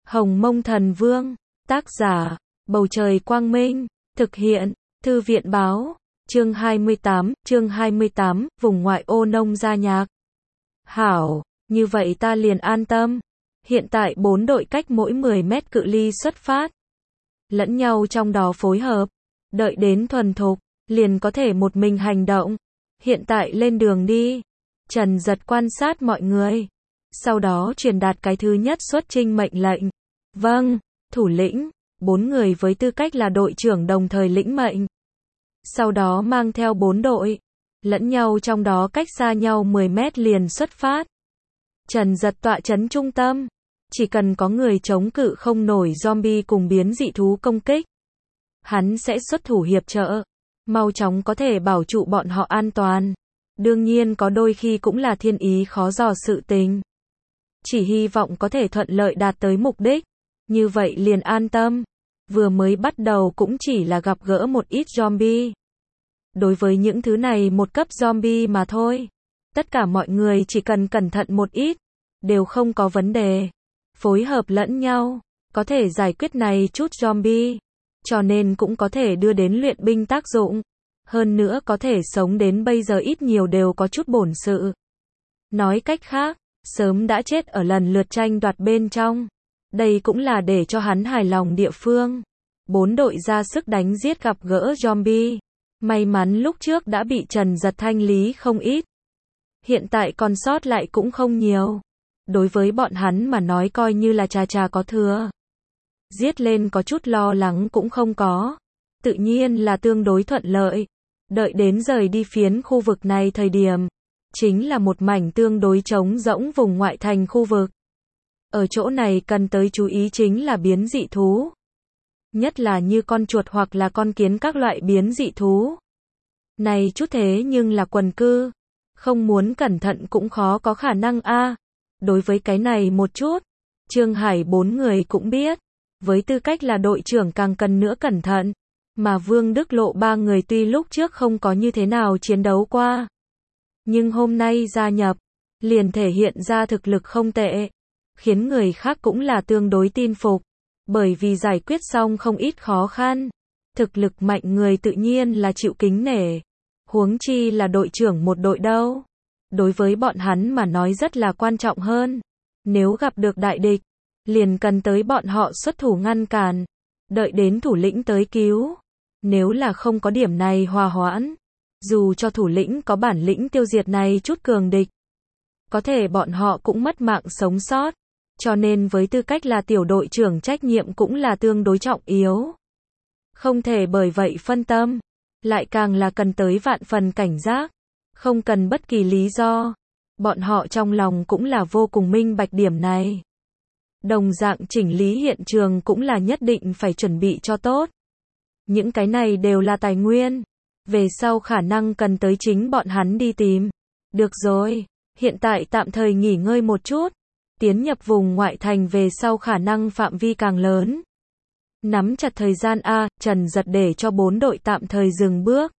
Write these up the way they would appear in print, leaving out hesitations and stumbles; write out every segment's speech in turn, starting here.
Hồng Mông Thần Vương, tác giả, Bầu Trời Quang Minh, thực hiện, Thư viện Báo, chương 28, vùng ngoại ô nông gia nhạc. Hảo, như vậy ta liền an tâm. Hiện tại 4 đội cách mỗi 10 mét cự ly xuất phát. Lẫn nhau trong đó phối hợp, đợi đến thuần thục, liền có thể một mình hành động. Hiện tại lên đường đi. Trần Giật quan sát mọi người. Sau đó truyền đạt cái thứ nhất xuất chinh mệnh lệnh. Vâng, thủ lĩnh, 4 người với tư cách là đội trưởng đồng thời lĩnh mệnh. Sau đó mang theo 4 đội, lẫn nhau trong đó cách xa nhau 10 mét liền xuất phát. Trần Giật tọa trấn trung tâm, chỉ cần có người chống cự không nổi zombie cùng biến dị thú công kích, hắn sẽ xuất thủ hiệp trợ, mau chóng có thể bảo trụ bọn họ an toàn. Đương nhiên có đôi khi cũng là thiên ý khó dò sự tình. Chỉ hy vọng có thể thuận lợi đạt tới mục đích, như vậy liền an tâm. Vừa mới bắt đầu cũng chỉ là gặp gỡ một ít zombie. Đối với những thứ này một cấp zombie mà thôi. Tất cả mọi người chỉ cần cẩn thận một ít, đều không có vấn đề. Phối hợp lẫn nhau, có thể giải quyết này chút zombie. Cho nên cũng có thể đưa đến luyện binh tác dụng. Hơn nữa có thể sống đến bây giờ ít nhiều đều có chút bổn sự. Nói cách khác, sớm đã chết ở lần lượt tranh đoạt bên trong. Đây cũng là để cho hắn hài lòng địa phương. 4 đội ra sức đánh giết gặp gỡ zombie. May mắn lúc trước đã bị Trần Giật thanh lý không ít. Hiện tại còn sót lại cũng không nhiều. Đối với bọn hắn mà nói coi như là trà có thừa. Giết lên có chút lo lắng cũng không có. Tự nhiên là tương đối thuận lợi. Đợi đến rời đi phiến khu vực này thời điểm, chính là một mảnh tương đối trống rỗng vùng ngoại thành khu vực. Ở chỗ này cần tới chú ý chính là biến dị thú. Nhất là như con chuột hoặc là con kiến các loại biến dị thú. Này chút thế nhưng là quần cư. Không muốn cẩn thận cũng khó có khả năng a. Đối với cái này một chút, Trương Hải 4 người cũng biết. Với tư cách là đội trưởng càng cần nữa cẩn thận. Mà Vương Đức Lộ 3 người tuy lúc trước không có như thế nào chiến đấu qua. Nhưng hôm nay gia nhập, liền thể hiện ra thực lực không tệ. Khiến người khác cũng là tương đối tin phục. Bởi vì giải quyết xong không ít khó khăn. Thực lực mạnh người tự nhiên là chịu kính nể. Huống chi là đội trưởng một đội đâu. Đối với bọn hắn mà nói rất là quan trọng hơn. Nếu gặp được đại địch, liền cần tới bọn họ xuất thủ ngăn cản. Đợi đến thủ lĩnh tới cứu. Nếu là không có điểm này hòa hoãn, dù cho thủ lĩnh có bản lĩnh tiêu diệt này chút cường địch, có thể bọn họ cũng mất mạng sống sót. Cho nên với tư cách là tiểu đội trưởng trách nhiệm cũng là tương đối trọng yếu. Không thể bởi vậy phân tâm, lại càng là cần tới vạn phần cảnh giác, không cần bất kỳ lý do. Bọn họ trong lòng cũng là vô cùng minh bạch điểm này. Đồng dạng chỉnh lý hiện trường cũng là nhất định phải chuẩn bị cho tốt. Những cái này đều là tài nguyên. Về sau khả năng cần tới chính bọn hắn đi tìm. Được rồi, hiện tại tạm thời nghỉ ngơi một chút. Tiến nhập vùng ngoại thành về sau khả năng phạm vi càng lớn. Nắm chặt thời gian Trần Giật để cho 4 đội tạm thời dừng bước.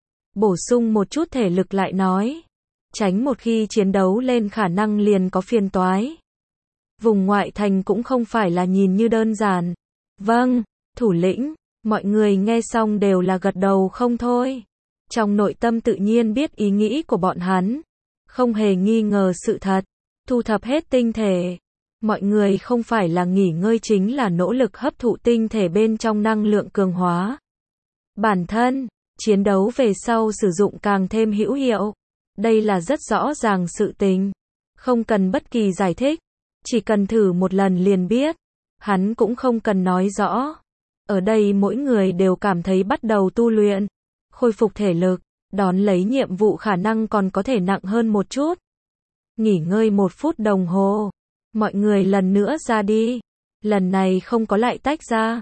Bổ sung một chút thể lực lại nói. Tránh một khi chiến đấu lên khả năng liền có phiền toái. Vùng ngoại thành cũng không phải là nhìn như đơn giản. Vâng, thủ lĩnh. Mọi người nghe xong đều là gật đầu không thôi. Trong nội tâm tự nhiên biết ý nghĩ của bọn hắn. Không hề nghi ngờ sự thật. Thu thập hết tinh thể. Mọi người không phải là nghỉ ngơi chính là nỗ lực hấp thụ tinh thể bên trong năng lượng cường hóa. Bản thân, chiến đấu về sau sử dụng càng thêm hữu hiệu. Đây là rất rõ ràng sự tình. Không cần bất kỳ giải thích. Chỉ cần thử một lần liền biết. Hắn cũng không cần nói rõ. Ở đây mỗi người đều cảm thấy bắt đầu tu luyện, khôi phục thể lực, đón lấy nhiệm vụ khả năng còn có thể nặng hơn một chút. Nghỉ ngơi 1 phút đồng hồ, mọi người lần nữa ra đi. Lần này không có lại tách ra.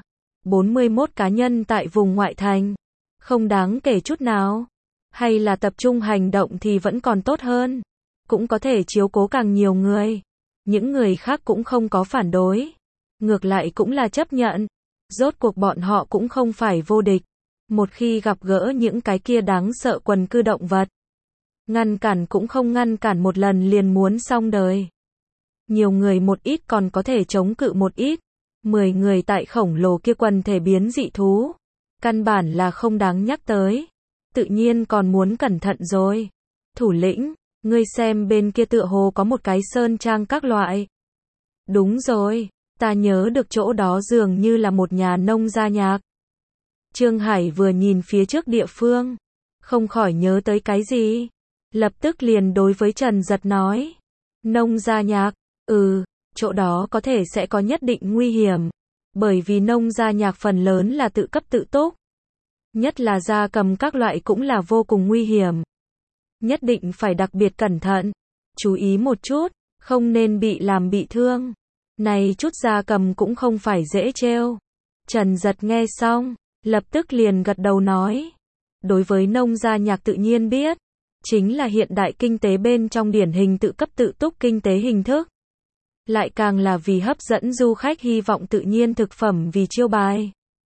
41 cá nhân tại vùng ngoại thành. Không đáng kể chút nào. Hay là tập trung hành động thì vẫn còn tốt hơn. Cũng có thể chiếu cố càng nhiều người. Những người khác cũng không có phản đối. Ngược lại cũng là chấp nhận. Rốt cuộc bọn họ cũng không phải vô địch. Một khi gặp gỡ những cái kia đáng sợ quần cư động vật, ngăn cản cũng không ngăn cản một lần liền muốn xong đời. Nhiều người một ít còn có thể chống cự một ít, 10 người tại khổng lồ kia quần thể biến dị thú. Căn bản là không đáng nhắc tới. Tự nhiên còn muốn cẩn thận rồi. Thủ lĩnh, ngươi xem bên kia tựa hồ có một cái sơn trang các loại. Đúng rồi, ta nhớ được chỗ đó dường như là một nhà nông gia nhạc. Trương Hải vừa nhìn phía trước địa phương, không khỏi nhớ tới cái gì. Lập tức liền đối với Trần Giật nói. Nông gia nhạc, chỗ đó có thể sẽ có nhất định nguy hiểm. Bởi vì nông gia nhạc phần lớn là tự cấp tự túc. Nhất là gia cầm các loại cũng là vô cùng nguy hiểm. Nhất định phải đặc biệt cẩn thận. Chú ý một chút, không nên bị làm bị thương. Này chút gia cầm cũng không phải dễ trêu. Trần Giật nghe xong, lập tức liền gật đầu nói. Đối với nông gia nhạc tự nhiên biết. Chính là hiện đại kinh tế bên trong điển hình tự cấp tự túc kinh tế hình thức. Lại càng là vì hấp dẫn du khách hy vọng tự nhiên thực phẩm vì chiêu bài.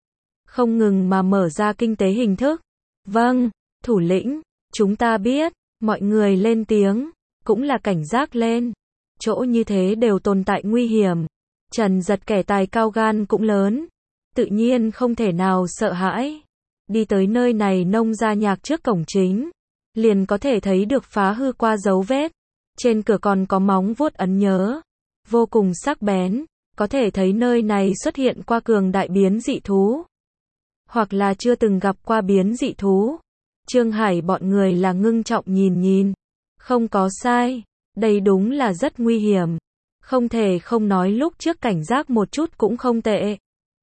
Không ngừng mà mở ra kinh tế hình thức. Vâng, thủ lĩnh, chúng ta biết, mọi người lên tiếng, cũng là cảnh giác lên. Chỗ như thế đều tồn tại nguy hiểm. Trần Giật kẻ tài cao gan cũng lớn. Tự nhiên không thể nào sợ hãi. Đi tới nơi này nông gia nhạc trước cổng chính. Liền có thể thấy được phá hư qua dấu vết. Trên cửa còn có móng vuốt ấn nhớ. Vô cùng sắc bén. Có thể thấy nơi này xuất hiện qua cường đại biến dị thú. Hoặc là chưa từng gặp qua biến dị thú. Trương Hải bọn người là ngưng trọng nhìn. Không có sai. Đây đúng là rất nguy hiểm. Không thể không nói lúc trước cảnh giác một chút cũng không tệ.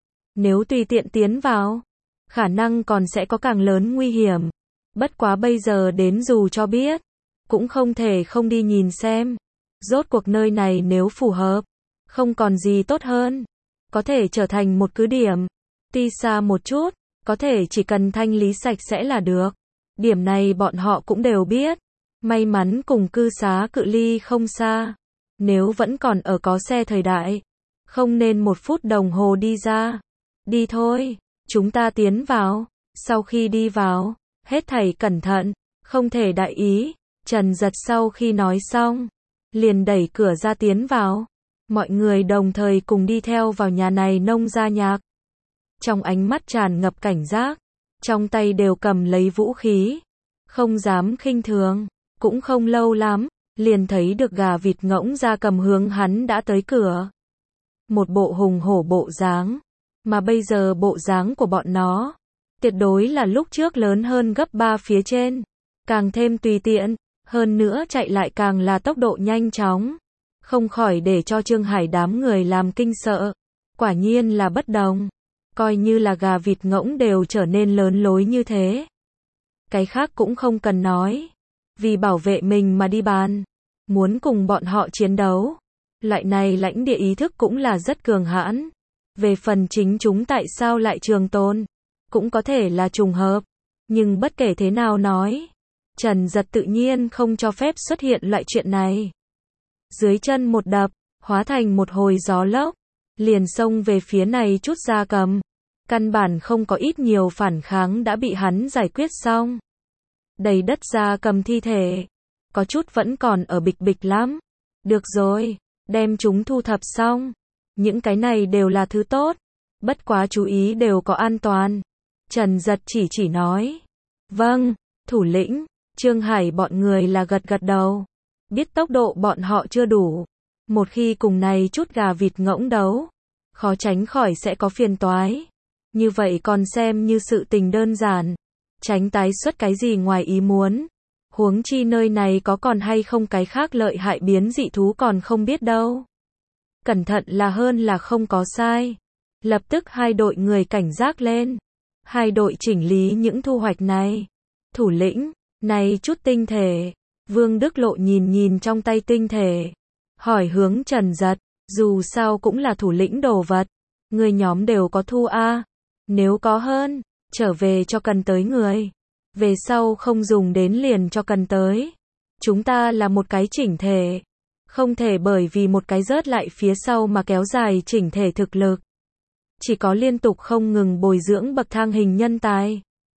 Nếu tùy tiện tiến vào, khả năng còn sẽ có càng lớn nguy hiểm. Bất quá bây giờ đến dù cho biết, cũng không thể không đi nhìn xem. Rốt cuộc nơi này nếu phù hợp, không còn gì tốt hơn. Có thể trở thành một cứ điểm. Tuy xa một chút, có thể chỉ cần thanh lý sạch sẽ là được. Điểm này bọn họ cũng đều biết. May mắn cùng cư xá cự ly không xa. Nếu vẫn còn ở có xe thời đại, không nên 1 phút đồng hồ đi ra. Đi thôi, chúng ta tiến vào. Sau khi đi vào, hết thảy cẩn thận, không thể đại ý. Trần Giật sau khi nói xong, liền đẩy cửa ra tiến vào. Mọi người đồng thời cùng đi theo vào nhà này nông gia nhạc. Trong ánh mắt tràn ngập cảnh giác, trong tay đều cầm lấy vũ khí. Không dám khinh thường, cũng không lâu lắm, liền thấy được gà vịt ngỗng gia cầm hướng hắn đã tới cửa. Một bộ hùng hổ bộ dáng, mà bây giờ bộ dáng của bọn nó, tuyệt đối là lúc trước lớn hơn gấp 3 phía trên, càng thêm tùy tiện, hơn nữa chạy lại càng là tốc độ nhanh chóng, không khỏi để cho Trương Hải đám người làm kinh sợ. Quả nhiên là bất đồng, coi như là gà vịt ngỗng đều trở nên lớn lối như thế. Cái khác cũng không cần nói, vì bảo vệ mình mà đi bàn, muốn cùng bọn họ chiến đấu. Loại này lãnh địa ý thức cũng là rất cường hãn. Về phần chính chúng tại sao lại trường tồn, cũng có thể là trùng hợp. Nhưng bất kể thế nào nói, Trần Giật tự nhiên không cho phép xuất hiện loại chuyện này. Dưới chân một đập, hóa thành một hồi gió lốc, liền xông về phía này chút gia cầm. Căn bản không có ít nhiều phản kháng đã bị hắn giải quyết xong. Đầy đất gia cầm thi thể, có chút vẫn còn ở bịch bịch lắm. Được rồi, đem chúng thu thập xong. Những cái này đều là thứ tốt, bất quá chú ý đều có an toàn. Trần Giật chỉ nói. Vâng, thủ lĩnh. Trương Hải bọn người là gật đầu. Biết tốc độ bọn họ chưa đủ. Một khi cùng này chút gà vịt ngỗng đấu, khó tránh khỏi sẽ có phiền toái. Như vậy còn xem như sự tình đơn giản. Tránh tái xuất cái gì ngoài ý muốn. Huống chi nơi này có còn hay không cái khác lợi hại biến dị thú còn không biết đâu. Cẩn thận là hơn là không có sai. Lập tức hai đội người cảnh giác lên. Hai đội chỉnh lý những thu hoạch này. Thủ lĩnh, này chút tinh thể. Vương Đức Lộ nhìn trong tay tinh thể. Hỏi hướng Trần Giật, dù sao cũng là thủ lĩnh đồ vật. Người nhóm đều có thu a. Nếu có hơn, trở về cho cần tới người. Về sau không dùng đến liền cho cần tới. Chúng ta là một cái chỉnh thể. Không thể bởi vì một cái rớt lại phía sau mà kéo dài chỉnh thể thực lực. Chỉ có liên tục không ngừng bồi dưỡng bậc thang hình nhân tài,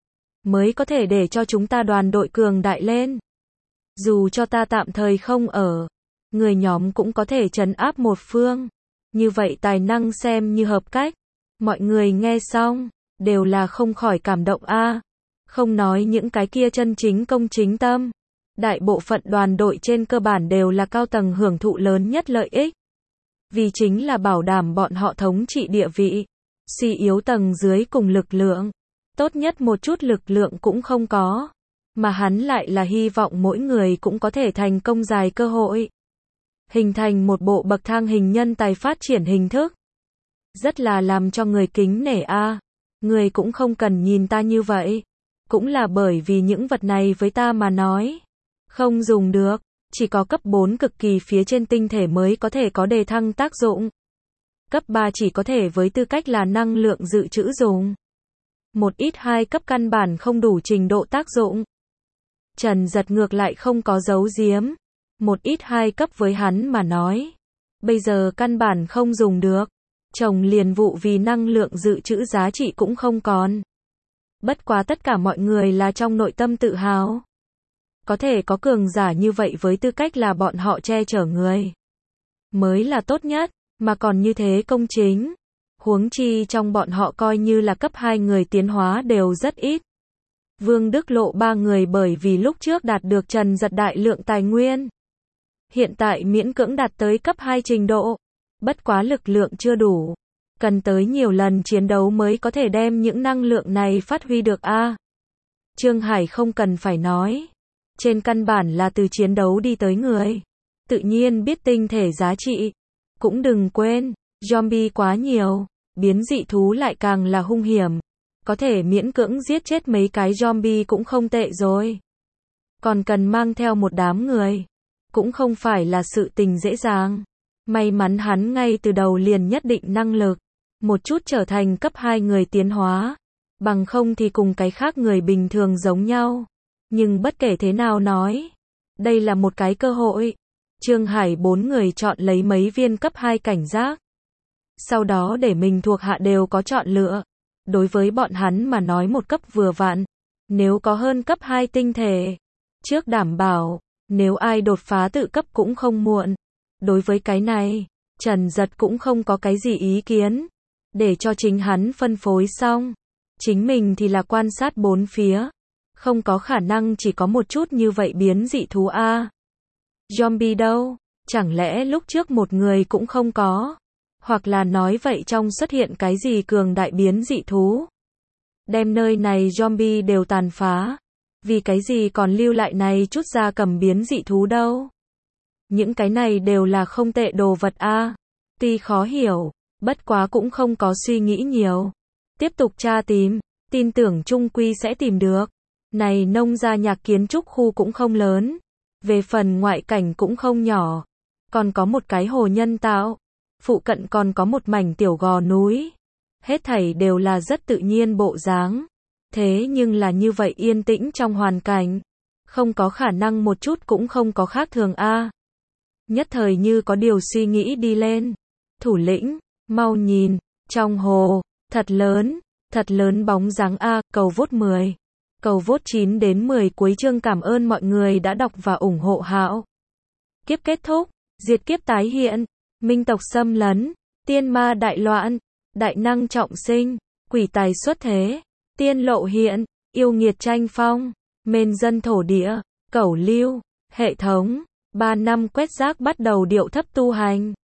mới có thể để cho chúng ta đoàn đội cường đại lên. Dù cho ta tạm thời không ở, người nhóm cũng có thể trấn áp một phương. Như vậy tài năng xem như hợp cách. Mọi người nghe xong, đều là không khỏi cảm động a. Không nói những cái kia chân chính công chính tâm. Đại bộ phận đoàn đội trên cơ bản đều là cao tầng hưởng thụ lớn nhất lợi ích. Vì chính là bảo đảm bọn họ thống trị địa vị. Suy yếu tầng dưới cùng lực lượng. Tốt nhất một chút lực lượng cũng không có. Mà hắn lại là hy vọng mỗi người cũng có thể thành công dài cơ hội. Hình thành một bộ bậc thang hình nhân tài phát triển hình thức. Rất là làm cho người kính nể a. Người cũng không cần nhìn ta như vậy. Cũng là bởi vì những vật này với ta mà nói. Không dùng được. Chỉ có cấp 4 cực kỳ phía trên tinh thể mới có thể có đề thăng tác dụng. Cấp 3 chỉ có thể với tư cách là năng lượng dự trữ dùng. Một ít 2 cấp căn bản không đủ trình độ tác dụng. Trần Giật ngược lại không có giấu giếm. Một ít 2 cấp với hắn mà nói. Bây giờ căn bản không dùng được. Trồng liền vụ vì năng lượng dự trữ giá trị cũng không còn. Bất quá tất cả mọi người là trong nội tâm tự hào. Có thể có cường giả như vậy với tư cách là bọn họ che chở người. Mới là tốt nhất, mà còn như thế công chính. Huống chi trong bọn họ coi như là cấp 2 người tiến hóa đều rất ít. Vương Đức Lộ 3 người bởi vì lúc trước đạt được Trần Giật đại lượng tài nguyên. Hiện tại miễn cưỡng đạt tới cấp 2 trình độ. Bất quá lực lượng chưa đủ. Cần tới nhiều lần chiến đấu mới có thể đem những năng lượng này phát huy được a. Trương Hải không cần phải nói. Trên căn bản là từ chiến đấu đi tới người. Tự nhiên biết tinh thể giá trị. Cũng đừng quên, zombie quá nhiều. Biến dị thú lại càng là hung hiểm. Có thể miễn cưỡng giết chết mấy cái zombie cũng không tệ rồi. Còn cần mang theo một đám người. Cũng không phải là sự tình dễ dàng. May mắn hắn ngay từ đầu liền nhất định năng lực. Một chút trở thành cấp 2 người tiến hóa. Bằng không thì cùng cái khác người bình thường giống nhau. Nhưng bất kể thế nào nói. Đây là một cái cơ hội. Trương Hải 4 người chọn lấy mấy viên cấp 2 cảnh giác. Sau đó để mình thuộc hạ đều có chọn lựa. Đối với bọn hắn mà nói một cấp vừa vặn. Nếu có hơn cấp 2 tinh thể. Trước đảm bảo. Nếu ai đột phá tự cấp cũng không muộn. Đối với cái này, Trần Giật cũng không có cái gì ý kiến. Để cho chính hắn phân phối xong. Chính mình thì là quan sát bốn phía. Không có khả năng chỉ có một chút như vậy biến dị thú a. Zombie đâu? Chẳng lẽ lúc trước một người cũng không có? Hoặc là nói vậy trong xuất hiện cái gì cường đại biến dị thú? Đem nơi này zombie đều tàn phá. Vì cái gì còn lưu lại này chút gia cầm biến dị thú đâu? Những cái này đều là không tệ đồ vật a. Tuy khó hiểu, bất quá cũng không có suy nghĩ nhiều. Tiếp tục tra tìm, tin tưởng chung quy sẽ tìm được. Này nông gia nhạc kiến trúc khu cũng không lớn. Về phần ngoại cảnh cũng không nhỏ. Còn có một cái hồ nhân tạo. Phụ cận còn có một mảnh tiểu gò núi. Hết thảy đều là rất tự nhiên bộ dáng. Thế nhưng là như vậy yên tĩnh trong hoàn cảnh. Không có khả năng một chút cũng không có khác thường a. Nhất thời như có điều suy nghĩ đi lên. Thủ lĩnh, mau nhìn, trong hồ, thật lớn bóng dáng a, cầu vote 10. Cầu vote 9 đến 10 cuối chương cảm ơn mọi người đã đọc và ủng hộ Hạo. Kiếp kết thúc, diệt kiếp tái hiện, minh tộc xâm lấn, tiên ma đại loạn, đại năng trọng sinh, quỷ tài xuất thế, tiên lộ hiện, yêu nghiệt tranh phong, mên dân thổ địa, cẩu lưu, hệ thống, 3 năm quét rác bắt đầu điệu thấp tu hành.